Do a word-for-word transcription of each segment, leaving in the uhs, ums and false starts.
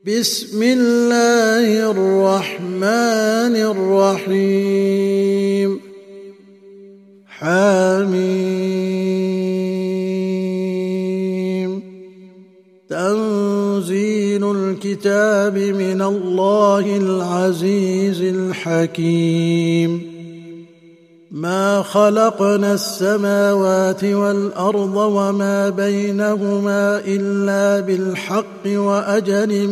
بسم الله الرحمن الرحيم. حميم. تنزيل الكتاب من الله العزيز الحكيم. ما خلقنا السماوات والأرض وما بينهما إلا بالحق وأجل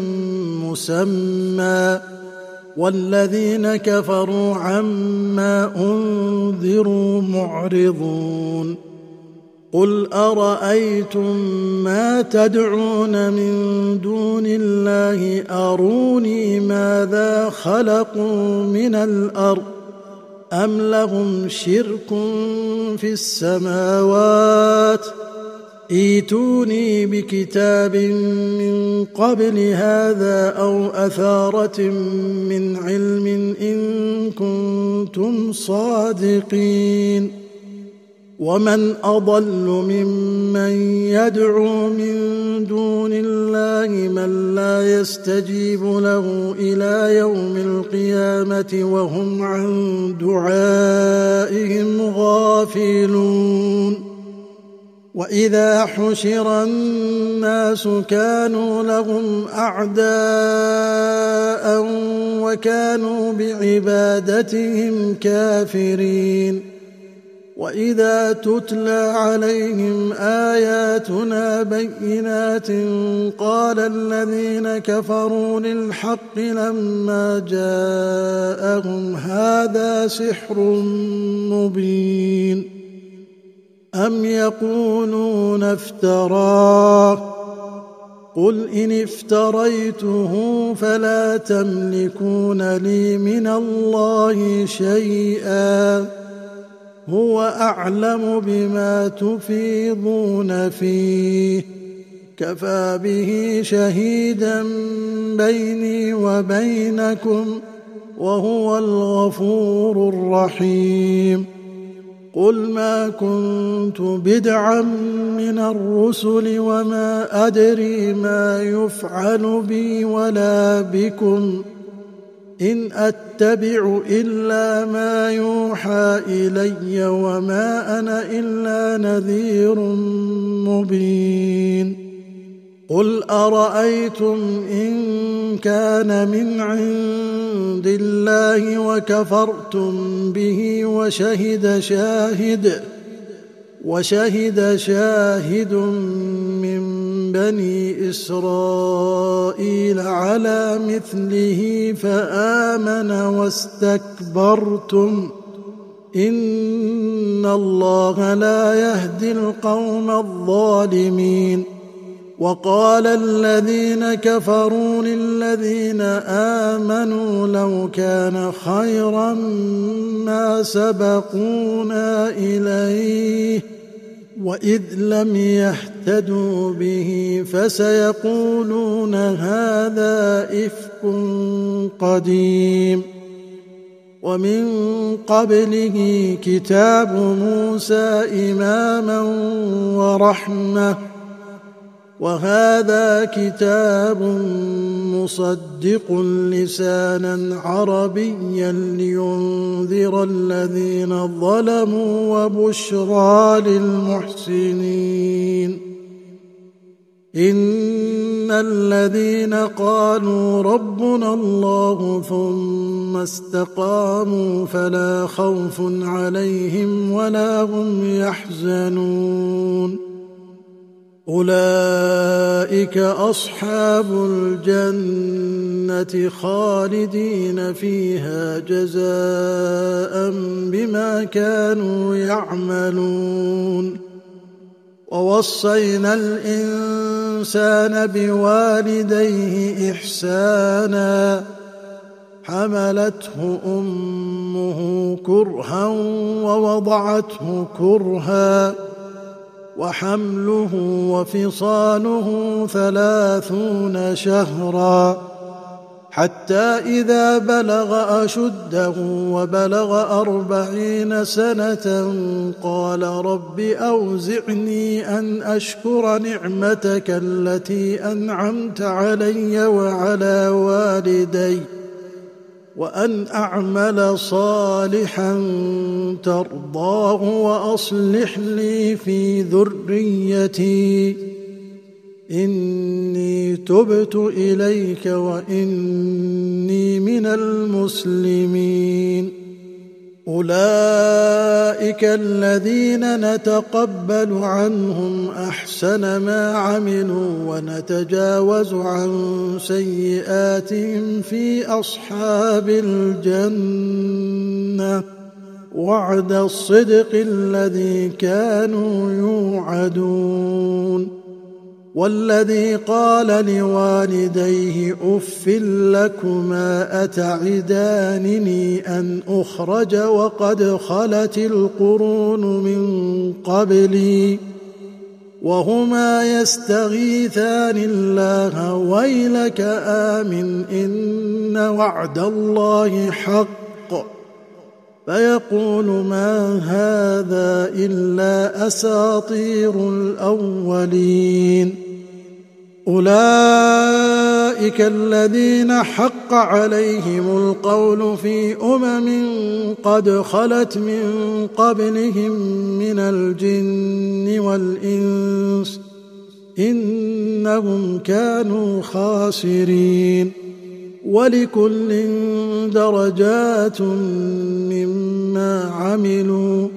مسمى، والذين كفروا عما أنذروا معرضون. قل أرأيتم ما تدعون من دون الله أروني ماذا خلقوا من الأرض أم لهم شرك في السماوات ائتوني بكتاب من قبل هذا أو أثارة من علم إن كنتم صادقين. ومن أضل ممن يدعو من دون الله من لا يستجيب له إلى يوم القيامة وهم عن دعائهم غافلون. وإذا حشر الناس كانوا لهم أعداء وكانوا بعبادتهم كافرين. وإذا تتلى عليهم آياتنا بينات قال الذين كفروا للحق لما جاءهم هذا سحر مبين. أم يقولون افتراه قل إن افتريته فلا تملكون لي من الله شيئا هو أعلم بما تفيضون فيه كفى به شهيدا بيني وبينكم وهو الغفور الرحيم. قل ما كنت بدعا من الرسل وما أدري ما يفعل بي ولا بكم إن أتبع إلا ما يوحى إلي وما أنا إلا نذير مبين. قل أرأيتم إن كان من عند الله وكفرتم به وشهد شاهد وشهد شاهد من بني إسرائيل على مثله فآمن واستكبرتم إن الله لا يهدي القوم الظالمين. وقال الذين كفروا للذين آمنوا لو كان خيرا ما سبقونا إليه وإذ لم يهتدوا به فسيقولون هذا إفك قديم. ومن قبله كتاب موسى إماما ورحمة وهذا كتاب مصدق لسانا عربيا لينذر الذين ظلموا وبشرى للمحسنين. إن الذين قالوا ربنا الله ثم استقاموا فلا خوف عليهم ولا هم يحزنون. أولئك أصحاب الجنة خالدين فيها جزاء بما كانوا يعملون. ووصينا الإنسان بوالديه إحسانا حملته أمه كرها ووضعته كرها وحمله وفصاله ثلاثون شهرا حتى إذا بلغ أشده وبلغ أربعين سنة قال رب أوزعني أن أشكر نعمتك التي أنعمت علي وعلى والدي وأن أعمل صالحا ترضاه وأصلح لي في ذريتي إني تبت إليك وإني من المسلمين. أولئك الذين نتقبل عنهم أحسن ما عملوا ونتجاوز عن سيئاتهم في أصحاب الجنة وعد الصدق الذي كانوا يوعدون. والذي قال لوالديه أف لكما أتعدانني أن أخرج وقد خلت القرون من قبلي وهما يستغيثان الله ويلك آمن إن وعد الله حق فيقول ما هذا إلا أساطير الأولين. أولئك الذين حق عليهم القول في أمم قد خلت من قبلهم من الجن والإنس إنهم كانوا خاسرين. ولكل درجات مما عملوا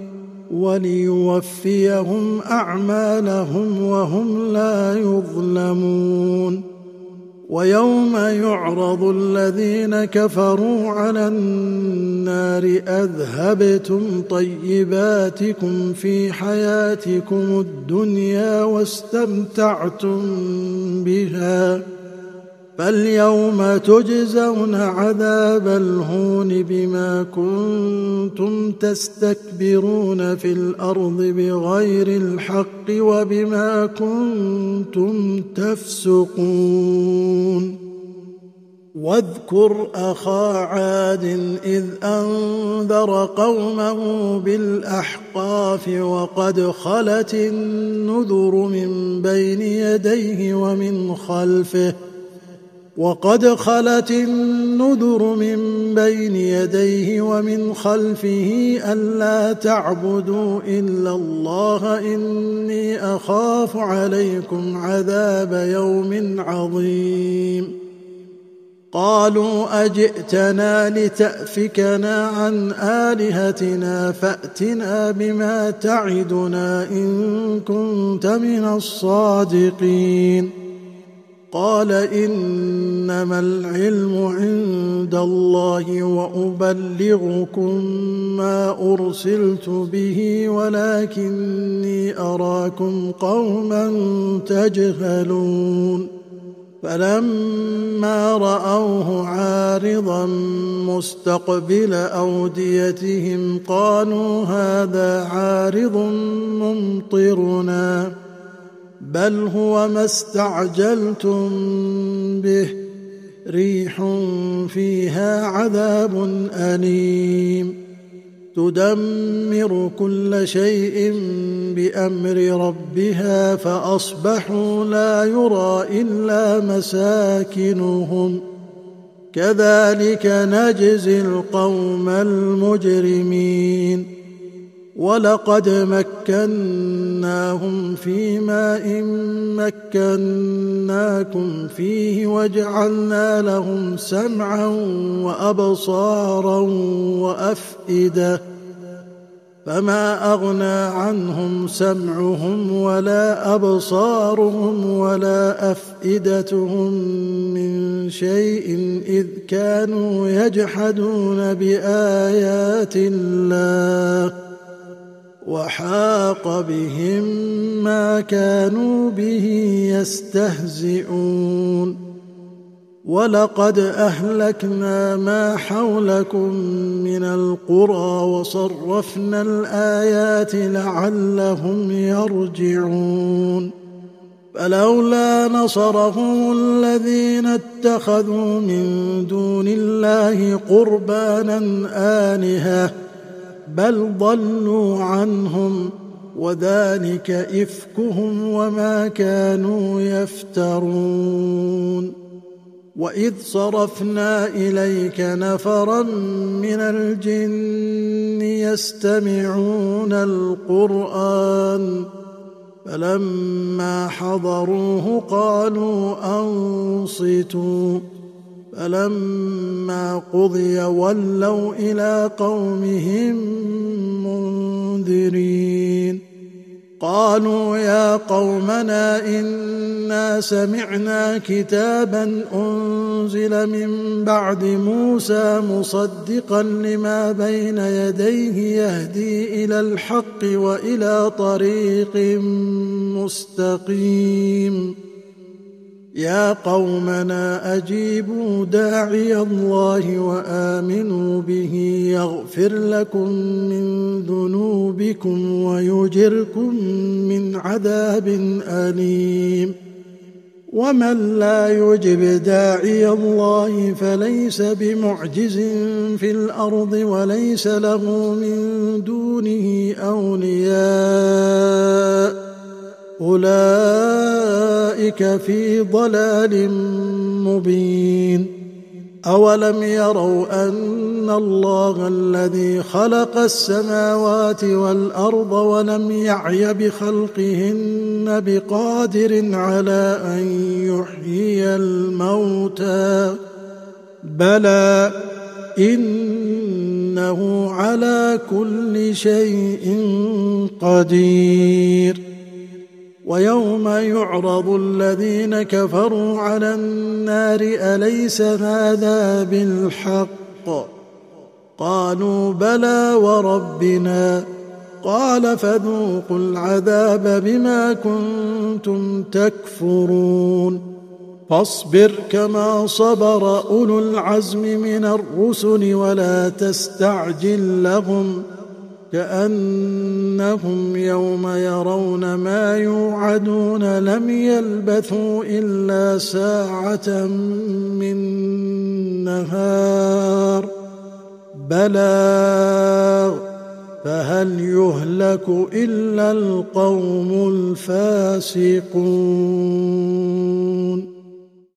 وليوفيهم أعمالهم وهم لا يظلمون. ويوم يعرض الذين كفروا على النار أذهبتم طيباتكم في حياتكم الدنيا واستمتعتم بها فاليوم تجزون عذاب الهون بما كنتم تستكبرون في الأرض بغير الحق وبما كنتم تفسقون. واذكر أخا عاد إذ أنذر قومه بالأحقاف وقد خلت النذر من بين يديه ومن خلفه وقد خلت النذر من بين يديه ومن خلفه ألا تعبدوا إلا الله إني أخاف عليكم عذاب يوم عظيم. قالوا أجئتنا لتأفكنا عن آلهتنا فأتنا بما تعدنا إن كنت من الصادقين. قال إنما العلم عند الله وأبلغكم ما أرسلت به ولكني أراكم قوما تجهلون. فلما رأوه عارضا مستقبل أوديتهم قالوا هذا عارض ممطرنا بل هو ما استعجلتم به ريح فيها عذاب أليم تدمر كل شيء بأمر ربها فأصبحوا لا يرى إلا مساكنهم كذلك نجزي القوم المجرمين. ولقد مكناهم في ماء مكناكم فيه وجعلنا لهم سمعا وأبصارا وأفئدة فما أغنى عنهم سمعهم ولا أبصارهم ولا أفئدتهم من شيء إذ كانوا يجحدون بآيات الله وحاق بهم ما كانوا به يستهزئون. ولقد أهلكنا ما حولكم من القرى وصرفنا الآيات لعلهم يرجعون. فلولا نصرهم الذين اتخذوا من دون الله قربانا آلهة بل ضلوا عنهم وذلك إفكهم وما كانوا يفترون. وإذ صرفنا إليك نفرا من الجن يستمعون القرآن فلما حضروه قالوا أنصتوا فلما قضي ولوا إلى قومهم منذرين. قالوا يا قومنا إنا سمعنا كتابا أنزل من بعد موسى مصدقا لما بين يديه يهدي إلى الحق وإلى طريق مستقيم. يا قومنا أجيبوا داعي الله وآمنوا به يغفر لكم من ذنوبكم ويجركم من عذاب أليم. ومن لا يجب داعي الله فليس بمعجز في الأرض وليس له من دونه أولياء أولئك في ضلال مبين. أولم يروا أن الله الذي خلق السماوات والأرض ولم يعي بخلقهن بقادر على أن يحيي الموتى بلى إنه على كل شيء قدير. ويوم يعرض الذين كفروا على النار أليس هذا بالحق قالوا بلى وربنا قال فذوقوا العذاب بما كنتم تكفرون. فاصبر كما صبر أولو العزم من الرسل ولا تستعجل لهم كأنهم يوم يرون ما يوعدون لم يلبثوا إلا ساعة من نهار بلاغ فهل يهلك إلا القوم الفاسقون.